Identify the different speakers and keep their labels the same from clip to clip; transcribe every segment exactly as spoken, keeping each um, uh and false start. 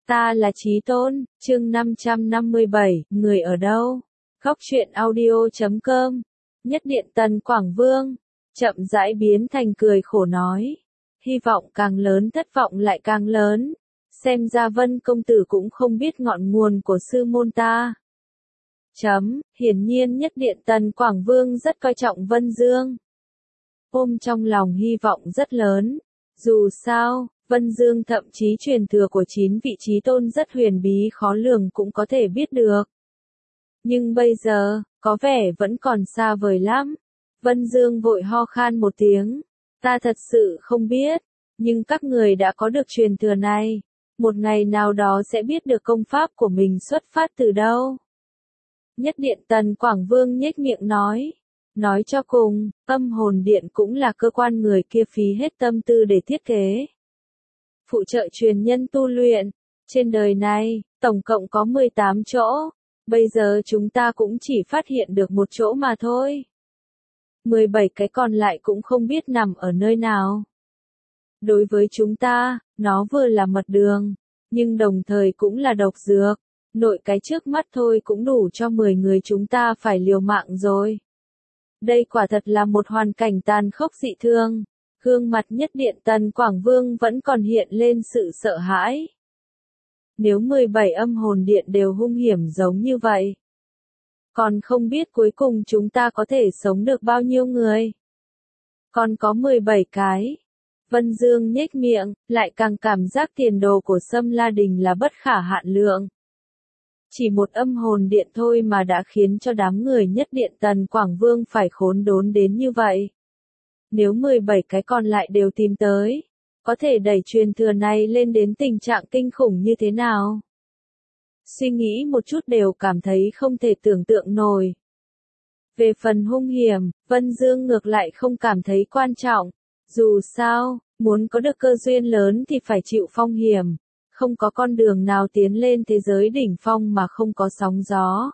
Speaker 1: Ta là Chí Tôn, chương năm trăm năm mươi bảy, người ở đâu? Góc truyện audio chấm com. Nhất điện Tần Quảng Vương, chậm rãi biến thành cười khổ nói. Hy vọng càng lớn thất vọng lại càng lớn. Xem ra Vân công tử cũng không biết ngọn nguồn của sư môn ta. Chấm, hiển nhiên nhất điện Tần Quảng Vương rất coi trọng Vân Dương. Ôm trong lòng hy vọng rất lớn. Dù sao, Vân Dương thậm chí truyền thừa của chín vị Chí Tôn rất huyền bí khó lường cũng có thể biết được. Nhưng bây giờ, có vẻ vẫn còn xa vời lắm. Vân Dương vội ho khan một tiếng. Ta thật sự không biết, nhưng các người đã có được truyền thừa này. Một ngày nào đó sẽ biết được công pháp của mình xuất phát từ đâu. Nhất điện Tần Quảng Vương nhếch miệng nói. Nói cho cùng, âm hồn điện cũng là cơ quan người kia phí hết tâm tư để thiết kế. Phụ trợ truyền nhân tu luyện. Trên đời này, tổng cộng có mười tám chỗ. Bây giờ chúng ta cũng chỉ phát hiện được một chỗ mà thôi. mười bảy cái còn lại cũng không biết nằm ở nơi nào. Đối với chúng ta, nó vừa là mật đường, nhưng đồng thời cũng là độc dược. Nội cái trước mắt thôi cũng đủ cho mười người chúng ta phải liều mạng rồi. Đây quả thật là một hoàn cảnh tàn khốc dị thương. Gương mặt nhất điện Tần Quảng Vương vẫn còn hiện lên sự sợ hãi. Nếu mười bảy âm hồn điện đều hung hiểm giống như vậy, còn không biết cuối cùng chúng ta có thể sống được bao nhiêu người. Còn có mười bảy cái. Vân Dương nhếch miệng, lại càng cảm giác tiền đồ của Sâm La Đình là bất khả hạn lượng. Chỉ một âm hồn điện thôi mà đã khiến cho đám người nhất điện Tần Quảng Vương phải khốn đốn đến như vậy. Nếu mười bảy cái còn lại đều tìm tới, có thể đẩy truyền thừa này lên đến tình trạng kinh khủng như thế nào? Suy nghĩ một chút đều cảm thấy không thể tưởng tượng nổi. Về phần hung hiểm, Vân Dương ngược lại không cảm thấy quan trọng. Dù sao, muốn có được cơ duyên lớn thì phải chịu phong hiểm. Không có con đường nào tiến lên thế giới đỉnh phong mà không có sóng gió.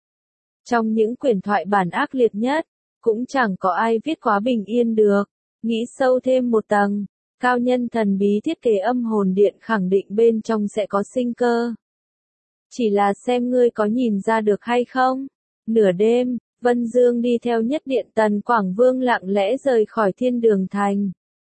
Speaker 1: Trong những quyển thoại bản ác liệt nhất, cũng chẳng có ai viết quá bình yên được. Nghĩ sâu thêm một tầng, cao nhân thần bí thiết kế âm hồn điện khẳng định bên trong sẽ có sinh cơ. Chỉ là xem ngươi có nhìn ra được hay không. Nửa đêm, Vân Dương đi theo nhất điện Tần Quảng Vương lặng lẽ rời khỏi thiên đường thành.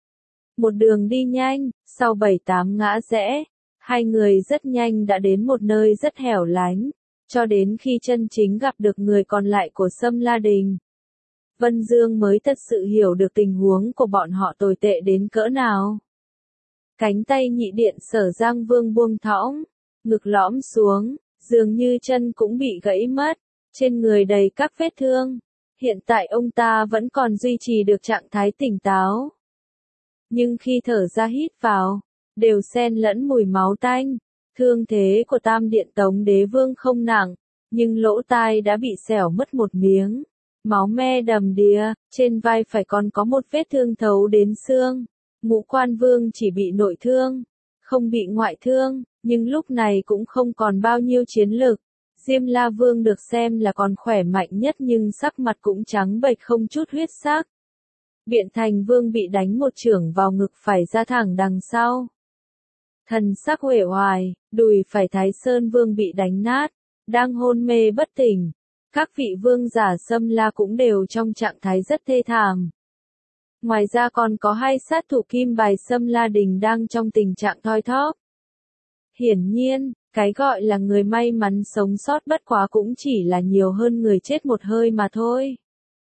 Speaker 1: Một đường đi nhanh, sau bảy tám ngã rẽ, hai người rất nhanh đã đến một nơi rất hẻo lánh, cho đến khi chân chính gặp được người còn lại của Sâm La Đình. Vân Dương mới thật sự hiểu được tình huống của bọn họ tồi tệ đến cỡ nào. Cánh tay nhị điện Sở Giang Vương buông thõng, ngực lõm xuống, dường như chân cũng bị gãy mất, trên người đầy các vết thương. Hiện tại ông ta vẫn còn duy trì được trạng thái tỉnh táo. Nhưng khi thở ra hít vào, đều xen lẫn mùi máu tanh. Thương thế của Tam Điện Tống Đế Vương không nặng, nhưng lỗ tai đã bị xẻo mất một miếng. Máu me đầm đìa, trên vai phải còn có một vết thương thấu đến xương. Ngũ Quan Vương chỉ bị nội thương, không bị ngoại thương, nhưng lúc này cũng không còn bao nhiêu chiến lực. Diêm La Vương được xem là còn khỏe mạnh nhất nhưng sắc mặt cũng trắng bệch không chút huyết sắc. Biện Thành Vương bị đánh một chưởng vào ngực phải ra thẳng đằng sau. Thần sắc uể oải, đùi phải Thái Sơn Vương bị đánh nát, đang hôn mê bất tỉnh. Các vị vương giả Sâm La cũng đều trong trạng thái rất thê thảm. Ngoài ra còn có hai sát thủ kim bài Sâm La Đình đang trong tình trạng thoi thóp. Hiển nhiên, cái gọi là người may mắn sống sót bất quá cũng chỉ là nhiều hơn người chết một hơi mà thôi.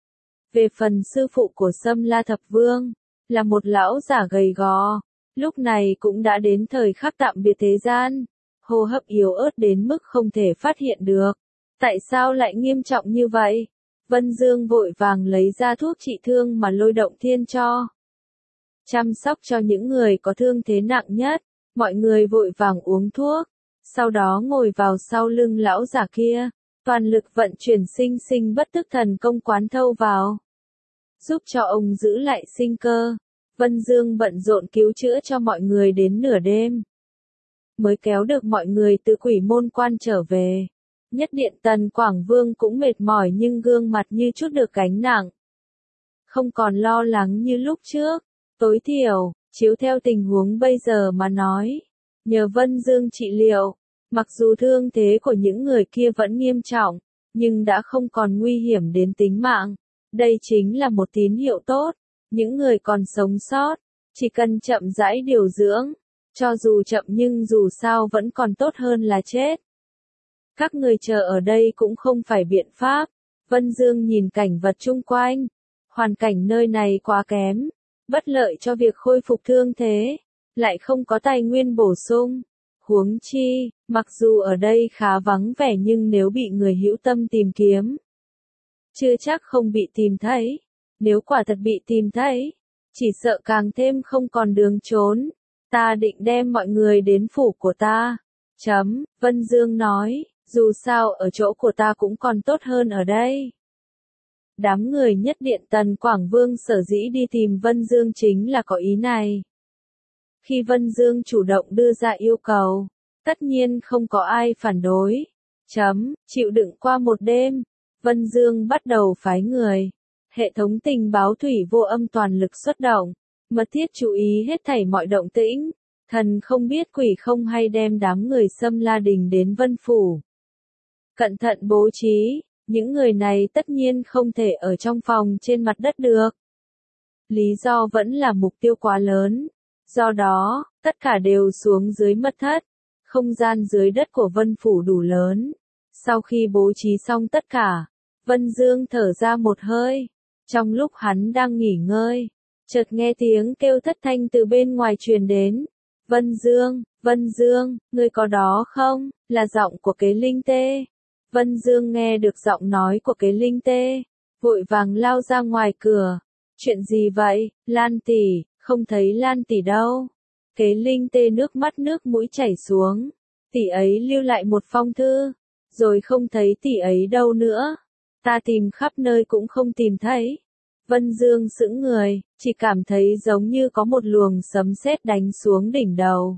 Speaker 1: Về phần sư phụ của Sâm La Thập Vương, là một lão giả gầy gò, lúc này cũng đã đến thời khắc tạm biệt thế gian, hô hấp yếu ớt đến mức không thể phát hiện được. Tại sao lại nghiêm trọng như vậy? Vân Dương vội vàng lấy ra thuốc trị thương mà Lôi Động Thiên cho. Chăm sóc cho những người có thương thế nặng nhất, mọi người vội vàng uống thuốc, sau đó ngồi vào sau lưng lão giả kia, toàn lực vận chuyển sinh sinh bất tức thần công quán thâu vào, giúp cho ông giữ lại sinh cơ. Vân Dương bận rộn cứu chữa cho mọi người đến nửa đêm, mới kéo được mọi người từ Quỷ Môn Quan trở về. Nhất điện Tần Quảng Vương cũng mệt mỏi nhưng gương mặt như chút được gánh nặng. Không còn lo lắng như lúc trước, tối thiểu, chiếu theo tình huống bây giờ mà nói. nhờ Vân Dương trị liệu. Mặc dù thương thế của những người kia vẫn nghiêm trọng, nhưng đã không còn nguy hiểm đến tính mạng. Đây chính là một tín hiệu tốt. Những người còn sống sót, chỉ cần chậm rãi điều dưỡng. Cho dù chậm nhưng dù sao vẫn còn tốt hơn là chết. Các người chờ ở đây cũng không phải biện pháp. Vân Dương nhìn cảnh vật chung quanh. Hoàn cảnh nơi này quá kém, bất lợi cho việc khôi phục thương thế, lại không có tài nguyên bổ sung. Huống chi, mặc dù ở đây khá vắng vẻ nhưng nếu bị người hữu tâm tìm kiếm, chưa chắc không bị tìm thấy. Nếu quả thật bị tìm thấy, chỉ sợ càng thêm không còn đường trốn. Ta định đem mọi người đến phủ của ta. Chấm, Vân Dương nói, dù sao ở chỗ của ta cũng còn tốt hơn ở đây. Đám người nhất điện Tần Quảng Vương sở dĩ đi tìm Vân Dương chính là có ý này. Khi Vân Dương chủ động đưa ra yêu cầu, tất nhiên không có ai phản đối. Chấm, chịu đựng qua một đêm, Vân Dương bắt đầu phái người. Hệ thống tình báo thủy vô âm toàn lực xuất động, mật thiết chú ý hết thảy mọi động tĩnh. Thần không biết quỷ không hay đem đám người xâm La Đình đến Vân Phủ. Cẩn thận bố trí, những người này tất nhiên không thể ở trong phòng trên mặt đất được. Lý do vẫn là mục tiêu quá lớn. Do đó, tất cả đều xuống dưới mật thất. Không gian dưới đất của Vân Phủ đủ lớn. Sau khi bố trí xong tất cả, Vân Dương thở ra một hơi. Trong lúc hắn đang nghỉ ngơi, chợt nghe tiếng kêu thất thanh từ bên ngoài truyền đến. Vân Dương, Vân Dương, ngươi có đó không? Là giọng của Kế Linh Tê. Vân Dương nghe được giọng nói của Kế Linh Tê, vội vàng lao ra ngoài cửa. Chuyện gì vậy, Lan tỷ, không thấy Lan tỷ đâu. Kế Linh Tê nước mắt nước mũi chảy xuống. Tỷ ấy lưu lại một phong thư, rồi không thấy tỷ ấy đâu nữa. Ta tìm khắp nơi cũng không tìm thấy. Vân Dương sững người, chỉ cảm thấy giống như có một luồng sấm sét đánh xuống đỉnh đầu.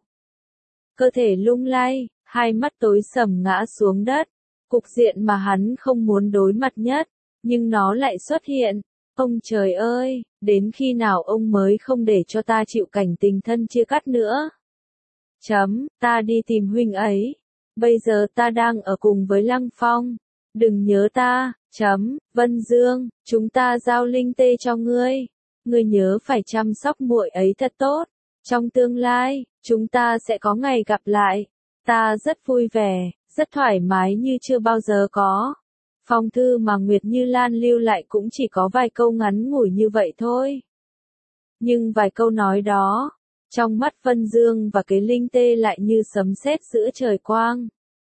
Speaker 1: Cơ thể lung lay, hai mắt tối sầm ngã xuống đất. Cục diện mà hắn không muốn đối mặt nhất, nhưng nó lại xuất hiện. Ông trời ơi, đến khi nào ông mới không để cho ta chịu cảnh tình thân chia cắt nữa? Chấm, ta đi tìm huynh ấy. Bây giờ ta đang ở cùng với Lăng Phong. Đừng nhớ ta, chấm, Vân Dương, chúng ta giao linh tê cho ngươi. Ngươi nhớ phải chăm sóc muội ấy thật tốt. Trong tương lai, chúng ta sẽ có ngày gặp lại. Ta rất vui vẻ, rất thoải mái như chưa bao giờ có. Phong thư mà Nguyệt Như Lan lưu lại cũng chỉ có vài câu ngắn ngủi như vậy thôi. Nhưng vài câu nói đó, trong mắt Vân Dương và Kế Linh Tê lại như sấm sét giữa trời quang.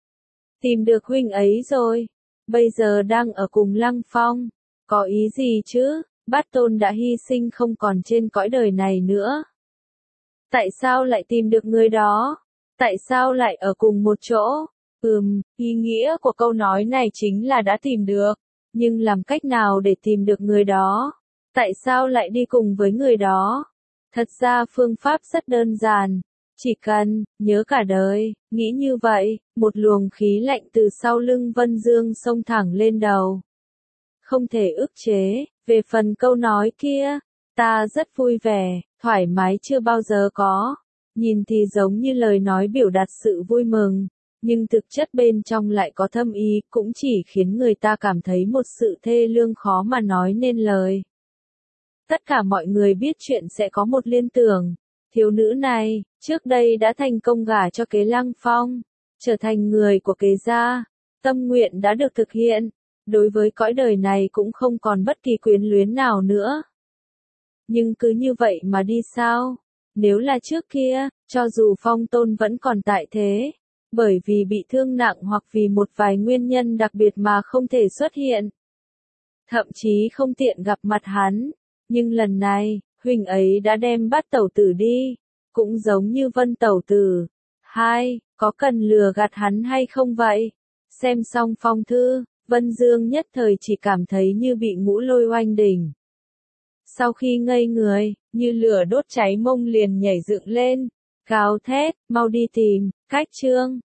Speaker 1: Tìm được huynh ấy rồi, bây giờ đang ở cùng Lăng Phong. Có ý gì chứ, Bát Tôn đã hy sinh không còn trên cõi đời này nữa. Tại sao lại tìm được người đó? Tại sao lại ở cùng một chỗ? Ừm, ý nghĩa của câu nói này chính là đã tìm được. Nhưng làm cách nào để tìm được người đó? Tại sao lại đi cùng với người đó? Thật ra phương pháp rất đơn giản. Chỉ cần, nhớ cả đời, nghĩ như vậy, một luồng khí lạnh từ sau lưng Vân Dương xông thẳng lên đầu. Không thể ức chế, về phần câu nói kia, ta rất vui vẻ, thoải mái chưa bao giờ có. Nhìn thì giống như lời nói biểu đạt sự vui mừng, nhưng thực chất bên trong lại có thâm ý, cũng chỉ khiến người ta cảm thấy một sự thê lương khó mà nói nên lời. Tất cả mọi người biết chuyện sẽ có một liên tưởng. Thiếu nữ này, trước đây đã thành công gả cho Kế Lăng Phong, trở thành người của Kế gia. Tâm nguyện đã được thực hiện. Đối với cõi đời này cũng không còn bất kỳ quyến luyến nào nữa. Nhưng cứ như vậy mà đi sao? Nếu là trước kia, cho dù Phong Tôn vẫn còn tại thế, bởi vì bị thương nặng hoặc vì một vài nguyên nhân đặc biệt mà không thể xuất hiện, thậm chí không tiện gặp mặt hắn, nhưng lần này, huynh ấy đã đem Bát Tẩu Tử đi, cũng giống như Vân Tẩu Tử. Hai, có cần lừa gạt hắn hay không vậy? Xem xong phong thư, Vân Dương nhất thời chỉ cảm thấy như bị ngũ lôi oanh đỉnh. Sau khi ngây người, như lửa đốt cháy mông liền nhảy dựng lên, gào thét, mau đi tìm, Cách Trương.